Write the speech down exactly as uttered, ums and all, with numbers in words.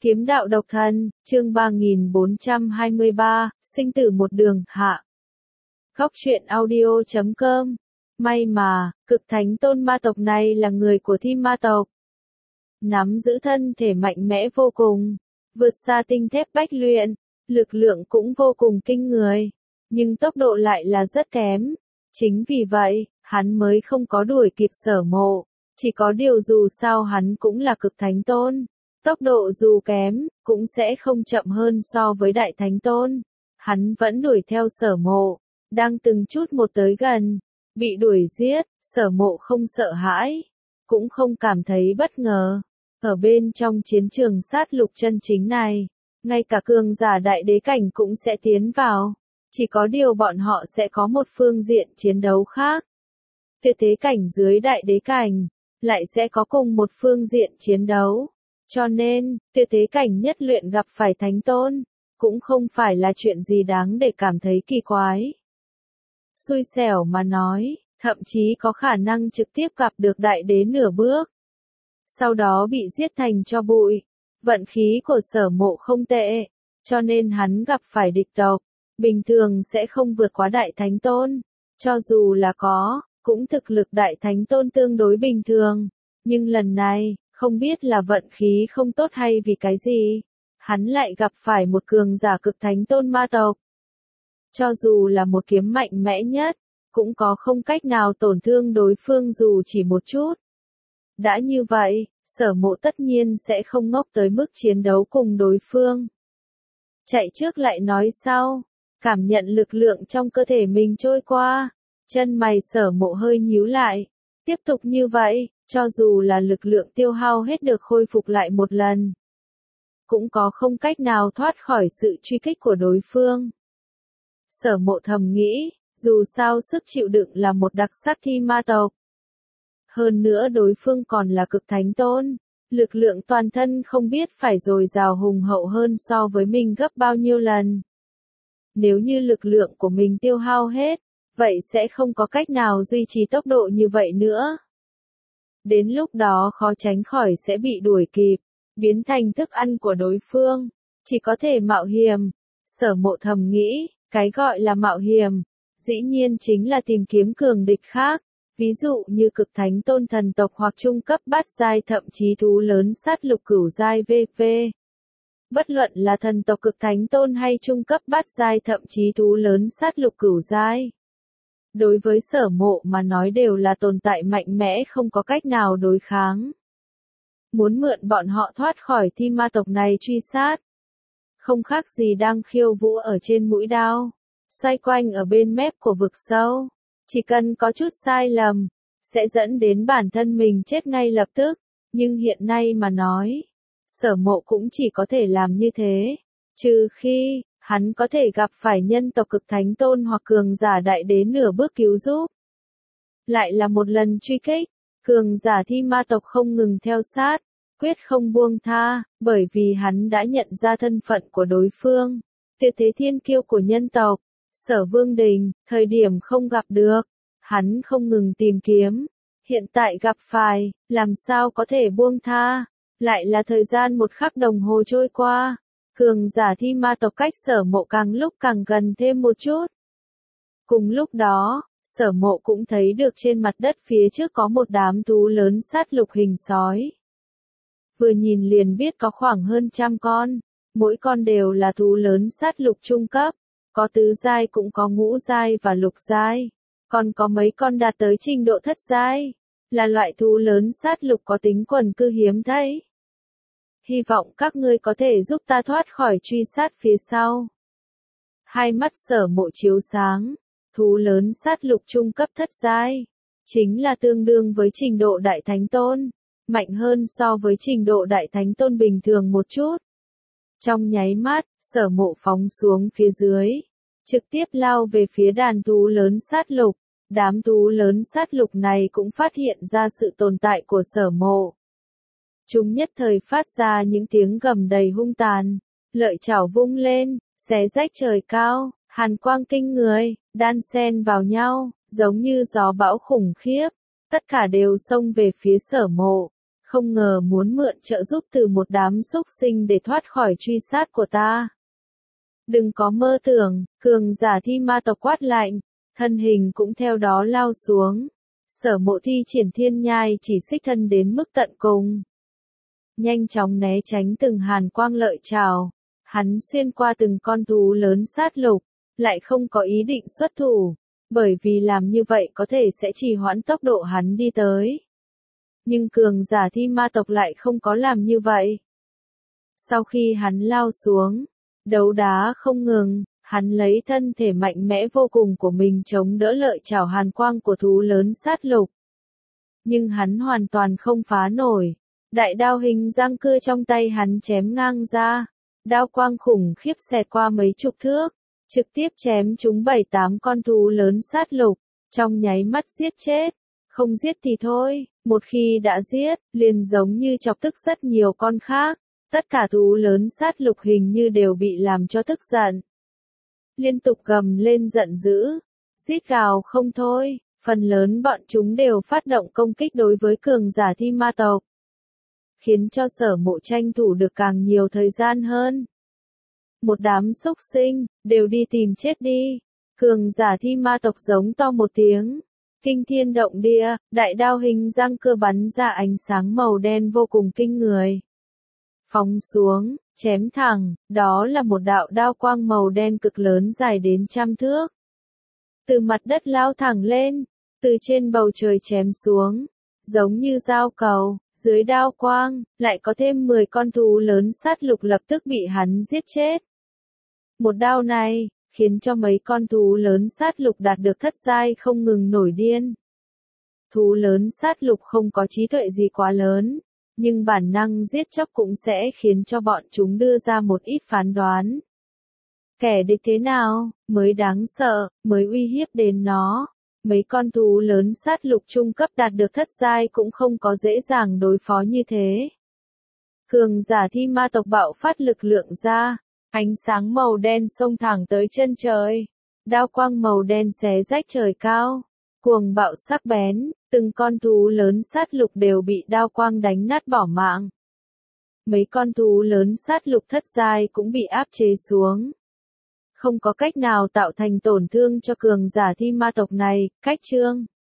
Kiếm đạo độc thân, chương ba nghìn bốn trăm hai mươi ba, sinh tử một đường, hạ. Góc truyện audio chấm com. May mà, cực thánh tôn ma tộc này là người của Thiên Ma tộc. Nắm giữ thân thể mạnh mẽ vô cùng, vượt xa tinh thép bách luyện, lực lượng cũng vô cùng kinh người, nhưng tốc độ lại là rất kém. Chính vì vậy, hắn mới không có đuổi kịp Sở Mộ, chỉ có điều dù sao hắn cũng là cực thánh tôn. Tốc độ dù kém, cũng sẽ không chậm hơn so với đại thánh tôn. Hắn vẫn đuổi theo Sở Mộ, đang từng chút một tới gần. Bị đuổi giết, Sở Mộ không sợ hãi, cũng không cảm thấy bất ngờ. Ở bên trong chiến trường sát lục chân chính này, ngay cả cường giả đại đế cảnh cũng sẽ tiến vào. Chỉ có điều bọn họ sẽ có một phương diện chiến đấu khác. Tuyệt thế cảnh dưới đại đế cảnh, lại sẽ có cùng một phương diện chiến đấu. Cho nên, tuyệt thế cảnh nhất luyện gặp phải thánh tôn, cũng không phải là chuyện gì đáng để cảm thấy kỳ quái. Xui xẻo mà nói, thậm chí có khả năng trực tiếp gặp được đại đế nửa bước. Sau đó bị giết thành tro bụi. Vận khí của Sở Mộ không tệ, cho nên hắn gặp phải địch tộc, bình thường sẽ không vượt quá đại thánh tôn. Cho dù là có, cũng thực lực đại thánh tôn tương đối bình thường. Nhưng lần này, không biết là vận khí không tốt hay vì cái gì, hắn lại gặp phải một cường giả cực thánh tôn ma tộc. Cho dù là một kiếm mạnh mẽ nhất, cũng có không cách nào tổn thương đối phương dù chỉ một chút. Đã như vậy, Sở Mộ tất nhiên sẽ không ngốc tới mức chiến đấu cùng đối phương. Chạy trước lại nói sau, cảm nhận lực lượng trong cơ thể mình trôi qua, chân mày Sở Mộ hơi nhíu lại. Tiếp tục như vậy, cho dù là lực lượng tiêu hao hết được khôi phục lại một lần, cũng có không cách nào thoát khỏi sự truy kích của đối phương. Sở Mộ thầm nghĩ, dù sao sức chịu đựng là một đặc sắc Thiên Ma tộc. Hơn nữa đối phương còn là cực thánh tôn, lực lượng toàn thân không biết phải dồi dào hùng hậu hơn so với mình gấp bao nhiêu lần. Nếu như lực lượng của mình tiêu hao hết, vậy sẽ không có cách nào duy trì tốc độ như vậy nữa. Đến lúc đó khó tránh khỏi sẽ bị đuổi kịp, biến thành thức ăn của đối phương, chỉ có thể mạo hiểm. Sở Mộ thầm nghĩ, cái gọi là mạo hiểm, dĩ nhiên chính là tìm kiếm cường địch khác, ví dụ như cực thánh tôn thần tộc hoặc trung cấp bát giai thậm chí thú lớn sát lục cửu giai vân vân. Bất luận là thần tộc cực thánh tôn hay trung cấp bát giai thậm chí thú lớn sát lục cửu giai. Đối với Sở Mộ mà nói đều là tồn tại mạnh mẽ không có cách nào đối kháng. Muốn mượn bọn họ thoát khỏi Thiên Ma tộc này truy sát. Không khác gì đang khiêu vũ ở trên mũi đao, xoay quanh ở bên mép của vực sâu. Chỉ cần có chút sai lầm, sẽ dẫn đến bản thân mình chết ngay lập tức. Nhưng hiện nay mà nói, Sở Mộ cũng chỉ có thể làm như thế. Trừ khi, hắn có thể gặp phải nhân tộc cực thánh tôn hoặc cường giả đại đế nửa bước cứu giúp. Lại là một lần truy kích, cường giả Thiên Ma tộc không ngừng theo sát, quyết không buông tha, bởi vì hắn đã nhận ra thân phận của đối phương. Tuyệt thế thiên kiêu của nhân tộc, Sở Vương Đình, thời điểm không gặp được, hắn không ngừng tìm kiếm. Hiện tại gặp phải, làm sao có thể buông tha, lại là thời gian một khắc đồng hồ trôi qua. Cường giả Thiên Ma tộc cách Sở Mộ càng lúc càng gần thêm một chút. Cùng lúc đó, Sở Mộ cũng thấy được trên mặt đất phía trước có một đám thú lớn sát lục hình sói. Vừa nhìn liền biết có khoảng hơn trăm con, mỗi con đều là thú lớn sát lục trung cấp, có tứ giai cũng có ngũ giai và lục giai, còn có mấy con đạt tới trình độ thất giai, là loại thú lớn sát lục có tính quần cư hiếm thấy. Hy vọng các ngươi có thể giúp ta thoát khỏi truy sát phía sau. Hai mắt Sở Mộ chiếu sáng, thú lớn sát lục trung cấp thất giai, chính là tương đương với trình độ đại thánh tôn, mạnh hơn so với trình độ đại thánh tôn bình thường một chút. Trong nháy mắt, Sở Mộ phóng xuống phía dưới, trực tiếp lao về phía đàn thú lớn sát lục. Đám thú lớn sát lục này cũng phát hiện ra sự tồn tại của Sở Mộ. Chúng nhất thời phát ra những tiếng gầm đầy hung tàn, lợi chảo vung lên, xé rách trời cao, hàn quang kinh người, đan xen vào nhau, giống như gió bão khủng khiếp, tất cả đều xông về phía Sở Mộ. không ngờ muốn mượn trợ giúp từ một đám súc sinh để thoát khỏi truy sát của ta. Đừng có mơ tưởng, cường giả thi ma tộc quát lạnh, thân hình cũng theo đó lao xuống. Sở Mộ thi triển thiên nhai chỉ xích thân đến mức tận cùng. Nhanh chóng né tránh từng hàn quang lợi trảo, hắn xuyên qua từng con thú lớn sát lục, lại không có ý định xuất thủ, bởi vì làm như vậy có thể sẽ trì hoãn tốc độ hắn đi tới. Nhưng cường giả thi ma tộc lại không có làm như vậy. Sau khi hắn lao xuống, đấu đá không ngừng, hắn lấy thân thể mạnh mẽ vô cùng của mình chống đỡ lợi trảo hàn quang của thú lớn sát lục. Nhưng hắn hoàn toàn không phá nổi. Đại đao hình răng cưa trong tay hắn chém ngang ra, đao quang khủng khiếp xẹt qua mấy chục thước, trực tiếp chém trúng bảy tám con thú lớn sát lục, trong nháy mắt giết chết. Không giết thì thôi, một khi đã giết, liền giống như chọc tức rất nhiều con khác, tất cả thú lớn sát lục hình như đều bị làm cho tức giận. Liên tục gầm lên giận dữ, rít gào không thôi, phần lớn bọn chúng đều phát động công kích đối với cường giả thi ma tộc, khiến cho Sở Mộ tranh thủ được càng nhiều thời gian hơn. Một đám súc sinh, đều đi tìm chết đi. Cường giả thi ma tộc giống to một tiếng, kinh thiên động địa, đại đao hình răng cưa bắn ra ánh sáng màu đen vô cùng kinh người. Phóng xuống, chém thẳng, đó là một đạo đao quang màu đen cực lớn dài đến trăm thước. Từ mặt đất lao thẳng lên, từ trên bầu trời chém xuống, giống như dao cầu, dưới đao quang, lại có thêm mười con thú lớn sát lục lập tức bị hắn giết chết. Một đao này, khiến cho mấy con thú lớn sát lục đạt được thất giai không ngừng nổi điên. Thú lớn sát lục không có trí tuệ gì quá lớn, nhưng bản năng giết chóc cũng sẽ khiến cho bọn chúng đưa ra một ít phán đoán. Kẻ địch thế nào, mới đáng sợ, mới uy hiếp đến nó. Mấy con thú lớn sát lục trung cấp đạt được thất giai cũng không có dễ dàng đối phó như thế. Cường giả thi ma tộc bạo phát lực lượng ra, ánh sáng màu đen xông thẳng tới chân trời. Đao quang màu đen xé rách trời cao, cuồng bạo sắc bén, từng con thú lớn sát lục đều bị đao quang đánh nát bỏ mạng. Mấy con thú lớn sát lục thất giai cũng bị áp chế xuống. Không có cách nào tạo thành tổn thương cho cường giả thi ma tộc này, cách chương.